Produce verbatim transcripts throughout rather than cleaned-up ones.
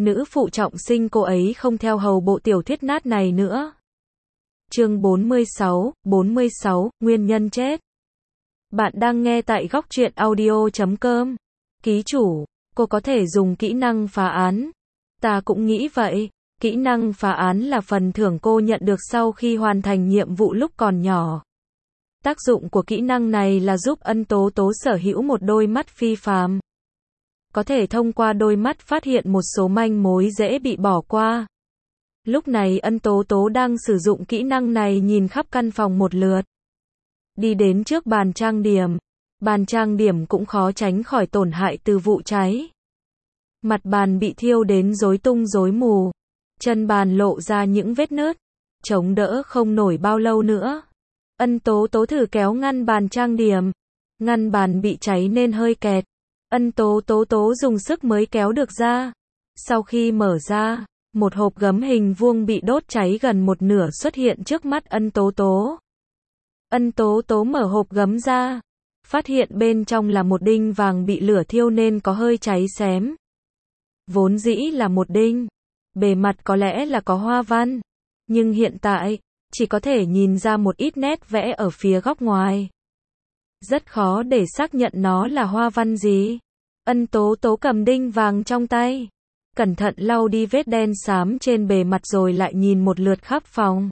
nữ phụ trọng sinh cô ấy không theo hầu bộ tiểu thuyết nát này nữa. Chương bốn mươi sáu, bốn mươi sáu, nguyên nhân chết. Bạn đang nghe tại góc truyện audio chấm com. Ký chủ, cô có thể dùng kỹ năng phá án. Ta cũng nghĩ vậy. Kỹ năng phá án là phần thưởng cô nhận được sau khi hoàn thành nhiệm vụ lúc còn nhỏ. Tác dụng của kỹ năng này là giúp Ân Tố Tố sở hữu một đôi mắt phi phàm. Có thể thông qua đôi mắt phát hiện một số manh mối dễ bị bỏ qua. Lúc này Ân Tố Tố đang sử dụng kỹ năng này nhìn khắp căn phòng một lượt. Đi đến trước bàn trang điểm. Bàn trang điểm cũng khó tránh khỏi tổn hại từ vụ cháy. Mặt bàn bị thiêu đến rối tung rối mù. Chân bàn lộ ra những vết nứt. Chống đỡ không nổi bao lâu nữa. Ân Tố Tố thử kéo ngăn bàn trang điểm. Ngăn bàn bị cháy nên hơi kẹt. Ân Tố Tố Tố dùng sức mới kéo được ra. Sau khi mở ra, một hộp gấm hình vuông bị đốt cháy gần một nửa xuất hiện trước mắt Ân Tố Tố. Ân Tố Tố mở hộp gấm ra, phát hiện bên trong là một đinh vàng bị lửa thiêu nên có hơi cháy xém. Vốn dĩ là một đinh, bề mặt có lẽ là có hoa văn, nhưng hiện tại, chỉ có thể nhìn ra một ít nét vẽ ở phía góc ngoài. Rất khó để xác nhận nó là hoa văn gì. Ân Tố Tố cầm đinh vàng trong tay, cẩn thận lau đi vết đen xám trên bề mặt rồi lại nhìn một lượt khắp phòng.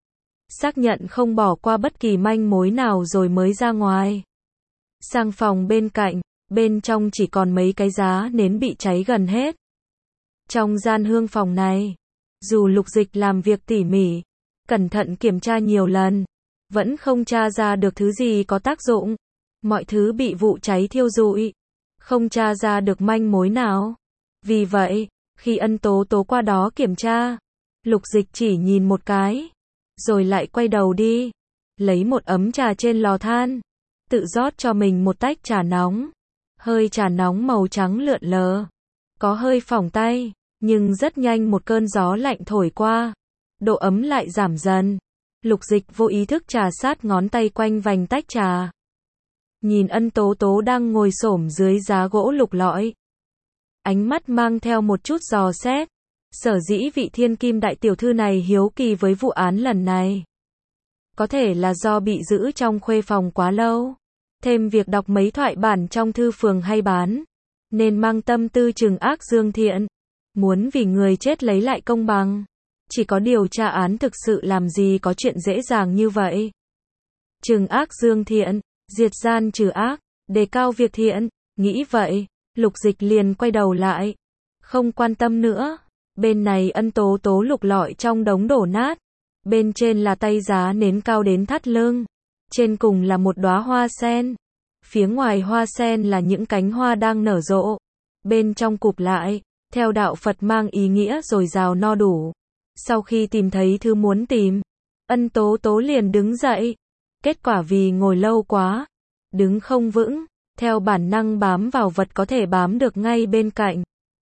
Xác nhận không bỏ qua bất kỳ manh mối nào rồi mới ra ngoài. Sang phòng bên cạnh, bên trong chỉ còn mấy cái giá nến bị cháy gần hết. Trong gian hương phòng này, dù Lục Dịch làm việc tỉ mỉ, cẩn thận kiểm tra nhiều lần, vẫn không tra ra được thứ gì có tác dụng. Mọi thứ bị vụ cháy thiêu rụi, không tra ra được manh mối nào. Vì vậy, khi Ân Tố Tố qua đó kiểm tra, Lục Dịch chỉ nhìn một cái, rồi lại quay đầu đi, lấy một ấm trà trên lò than, tự rót cho mình một tách trà nóng. Hơi trà nóng màu trắng lượn lờ, có hơi phỏng tay, nhưng rất nhanh một cơn gió lạnh thổi qua, độ ấm lại giảm dần. Lục Dịch vô ý thức trà sát ngón tay quanh vành tách trà. Nhìn Ân Tố Tố đang ngồi xổm dưới giá gỗ lục lọi. Ánh mắt mang theo một chút dò xét. Sở dĩ vị thiên kim đại tiểu thư này hiếu kỳ với vụ án lần này. Có thể là do bị giữ trong khuê phòng quá lâu. Thêm việc đọc mấy thoại bản trong thư phường hay bán. Nên mang tâm tư trừng ác dương thiện. Muốn vì người chết lấy lại công bằng. Chỉ có điều tra án thực sự làm gì có chuyện dễ dàng như vậy. Trừng ác dương thiện, diệt gian trừ ác, đề cao việc thiện. Nghĩ vậy, Lục Dịch liền quay đầu lại. Không quan tâm nữa. Bên này Ân Tố Tố lục lọi trong đống đổ nát. Bên trên là tay giá nến cao đến thắt lưng. Trên cùng là một đóa hoa sen. Phía ngoài hoa sen là những cánh hoa đang nở rộ. Bên trong cụp lại, theo đạo Phật mang ý nghĩa dồi dào no đủ. Sau khi tìm thấy thứ muốn tìm, Ân Tố Tố liền đứng dậy. Kết quả vì ngồi lâu quá, đứng không vững, theo bản năng bám vào vật có thể bám được ngay bên cạnh.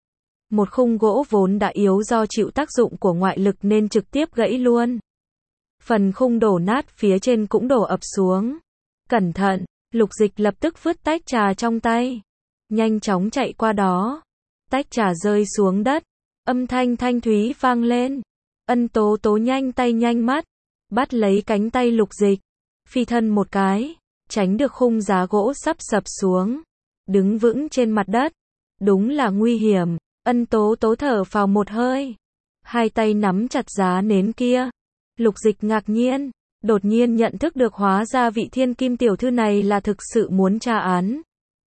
Một khung gỗ vốn đã yếu do chịu tác dụng của ngoại lực nên trực tiếp gãy luôn. Phần khung đổ nát phía trên cũng đổ ập xuống. Cẩn thận, Lục Dịch lập tức vứt tách trà trong tay. Nhanh chóng chạy qua đó. Tách trà rơi xuống đất. Âm thanh thanh thúy vang lên. Ân Tố Tố nhanh tay nhanh mắt. Bắt lấy cánh tay Lục Dịch. Phi thân một cái. Tránh được khung giá gỗ sắp sập xuống. Đứng vững trên mặt đất. Đúng là nguy hiểm. Ân Tố Tố thở phào một hơi. Hai tay nắm chặt giá nến kia. Lục Dịch ngạc nhiên. Đột nhiên nhận thức được hóa ra vị thiên kim tiểu thư này là thực sự muốn tra án.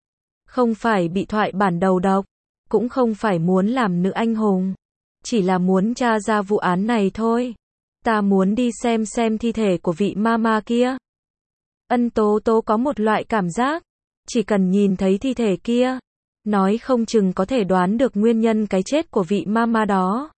Không phải bị thoại bản đầu độc. Cũng không phải muốn làm nữ anh hùng. Chỉ là muốn tra ra vụ án này thôi. Ta muốn đi xem xem thi thể của vị mama kia. Ân Tố Tố có một loại cảm giác. Chỉ cần nhìn thấy thi thể kia. Nói không chừng có thể đoán được nguyên nhân cái chết của vị mama đó.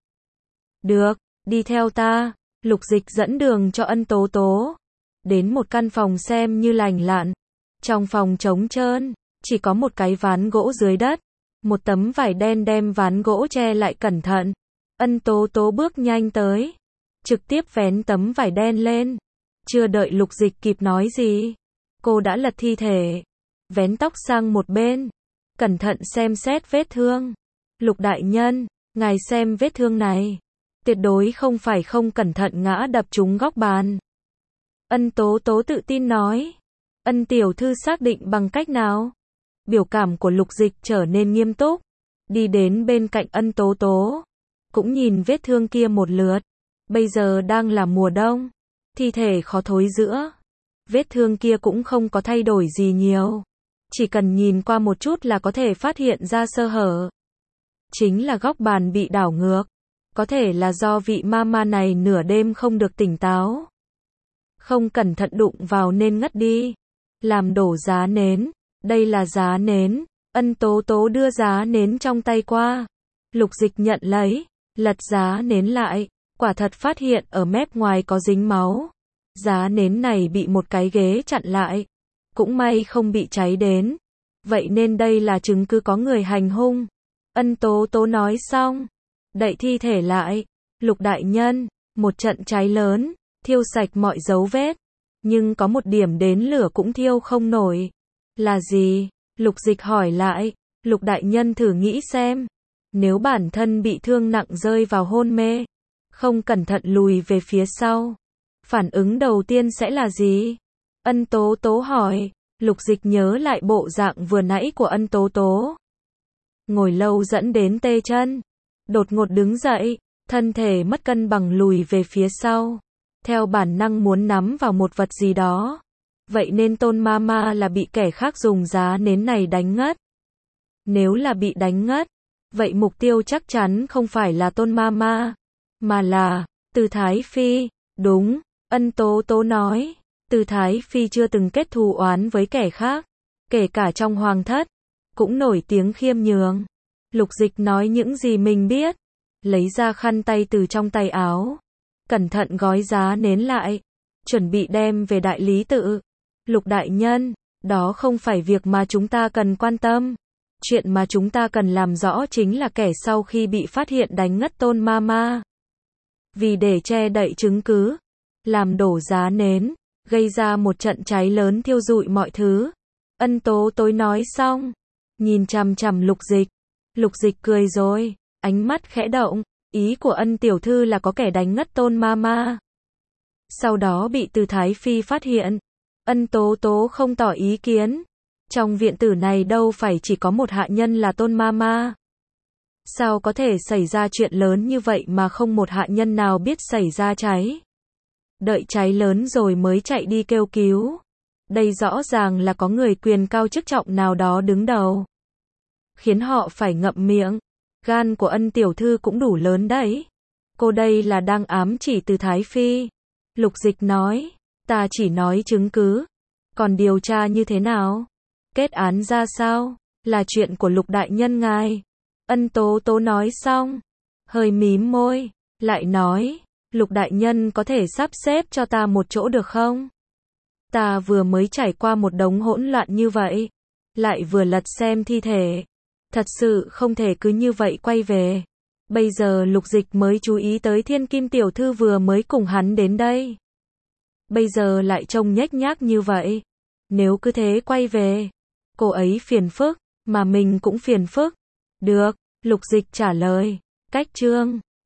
Được, đi theo ta. Lục Dịch dẫn đường cho Ân Tố Tố. Đến một căn phòng xem như lành lặn. Trong phòng trống trơn, chỉ có một cái ván gỗ dưới đất. Một tấm vải đen đem ván gỗ che lại cẩn thận. Ân Tố Tố bước nhanh tới. Trực tiếp vén tấm vải đen lên. Chưa đợi Lục Dịch kịp nói gì. Cô đã lật thi thể. Vén tóc sang một bên. Cẩn thận xem xét vết thương. Lục đại nhân, Ngài xem vết thương này. Tuyệt đối không phải không cẩn thận ngã đập trúng góc bàn. Ân Tố Tố tự tin nói. Ân tiểu thư xác định bằng cách nào? Biểu cảm của Lục Dịch trở nên nghiêm túc. Đi đến bên cạnh Ân Tố Tố. Cũng nhìn vết thương kia một lượt. Bây giờ đang là mùa đông. Thi thể khó thối rữa. Vết thương kia cũng không có thay đổi gì nhiều. Chỉ cần nhìn qua một chút là có thể phát hiện ra sơ hở. Chính là góc bàn bị đảo ngược. Có thể là do vị mama này nửa đêm không được tỉnh táo. Không cẩn thận đụng vào nên ngất đi. Làm đổ giá nến. Đây là giá nến. Ân Tố Tố đưa giá nến trong tay qua. Lục Dịch nhận lấy. Lật giá nến lại. Quả thật phát hiện ở mép ngoài có dính máu. Giá nến này bị một cái ghế chặn lại. Cũng may không bị cháy đến. Vậy nên đây là chứng cứ có người hành hung. Ân Tố Tố nói xong. Đậy thi thể lại. Lục đại nhân. Một trận cháy lớn. Thiêu sạch mọi dấu vết. Nhưng có một điểm đến lửa cũng thiêu không nổi. Là gì? Lục Dịch hỏi lại. Lục đại nhân thử nghĩ xem. Nếu bản thân bị thương nặng rơi vào hôn mê. Không cẩn thận lùi về phía sau. Phản ứng đầu tiên sẽ là gì? Ân Tố Tố hỏi. Lục Dịch nhớ lại bộ dạng vừa nãy của Ân Tố Tố. Ngồi lâu dẫn đến tê chân. Đột ngột đứng dậy. Thân thể mất cân bằng lùi về phía sau. Theo bản năng muốn nắm vào một vật gì đó. Vậy nên Tôn Mama là bị kẻ khác dùng giá nến này đánh ngất. Nếu là bị đánh ngất. Vậy mục tiêu chắc chắn không phải là Tôn Mama. Mà là Từ Thái Phi. Đúng. Ân Tố Tố nói. Từ Thái Phi chưa từng kết thù oán với kẻ khác. Kể cả trong hoàng thất. Cũng nổi tiếng khiêm nhường. Lục Dịch nói những gì mình biết. Lấy ra khăn tay từ trong tay áo. Cẩn thận gói giá nến lại. Chuẩn bị đem về đại lý tự. Lục đại nhân. Đó không phải việc mà chúng ta cần quan tâm. Chuyện mà chúng ta cần làm rõ chính là kẻ sau khi bị phát hiện đánh ngất Tôn Mama. Vì để che đậy chứng cứ. Làm đổ giá nến. Gây ra một trận cháy lớn thiêu rụi mọi thứ. Ân Tố Tố nói xong. Nhìn chằm chằm Lục Dịch. Lục Dịch cười rồi. Ánh mắt khẽ động. Ý của Ân tiểu thư là có kẻ đánh ngất Tôn Mama. Sau đó bị Từ Thái Phi phát hiện. Ân Tố Tố không tỏ ý kiến. Trong viện tử này đâu phải chỉ có một hạ nhân là Tôn Mama. Sao có thể xảy ra chuyện lớn như vậy mà không một hạ nhân nào biết xảy ra cháy. Đợi cháy lớn rồi mới chạy đi kêu cứu. Đây rõ ràng là có người quyền cao chức trọng nào đó đứng đầu. Khiến họ phải ngậm miệng. Gan của Ân tiểu thư cũng đủ lớn đấy. Cô đây là đang ám chỉ Từ Thái Phi. Lục Dịch nói. Ta chỉ nói chứng cứ. Còn điều tra như thế nào? Kết án ra sao? Là chuyện của Lục đại nhân ngài. Ân Tố Tố nói xong. Hơi mím môi. Lại nói. Lục đại nhân có thể sắp xếp cho ta một chỗ được không? Ta vừa mới trải qua một đống hỗn loạn như vậy. Lại vừa lật xem thi thể. Thật sự không thể cứ như vậy quay về. Bây giờ Lục Dịch mới chú ý tới Thiên Kim tiểu thư vừa mới cùng hắn đến đây. Bây giờ lại trông nhếch nhác như vậy. Nếu cứ thế quay về. Cô ấy phiền phức. Mà mình cũng phiền phức. Được. Lục Dịch trả lời. Cách chương.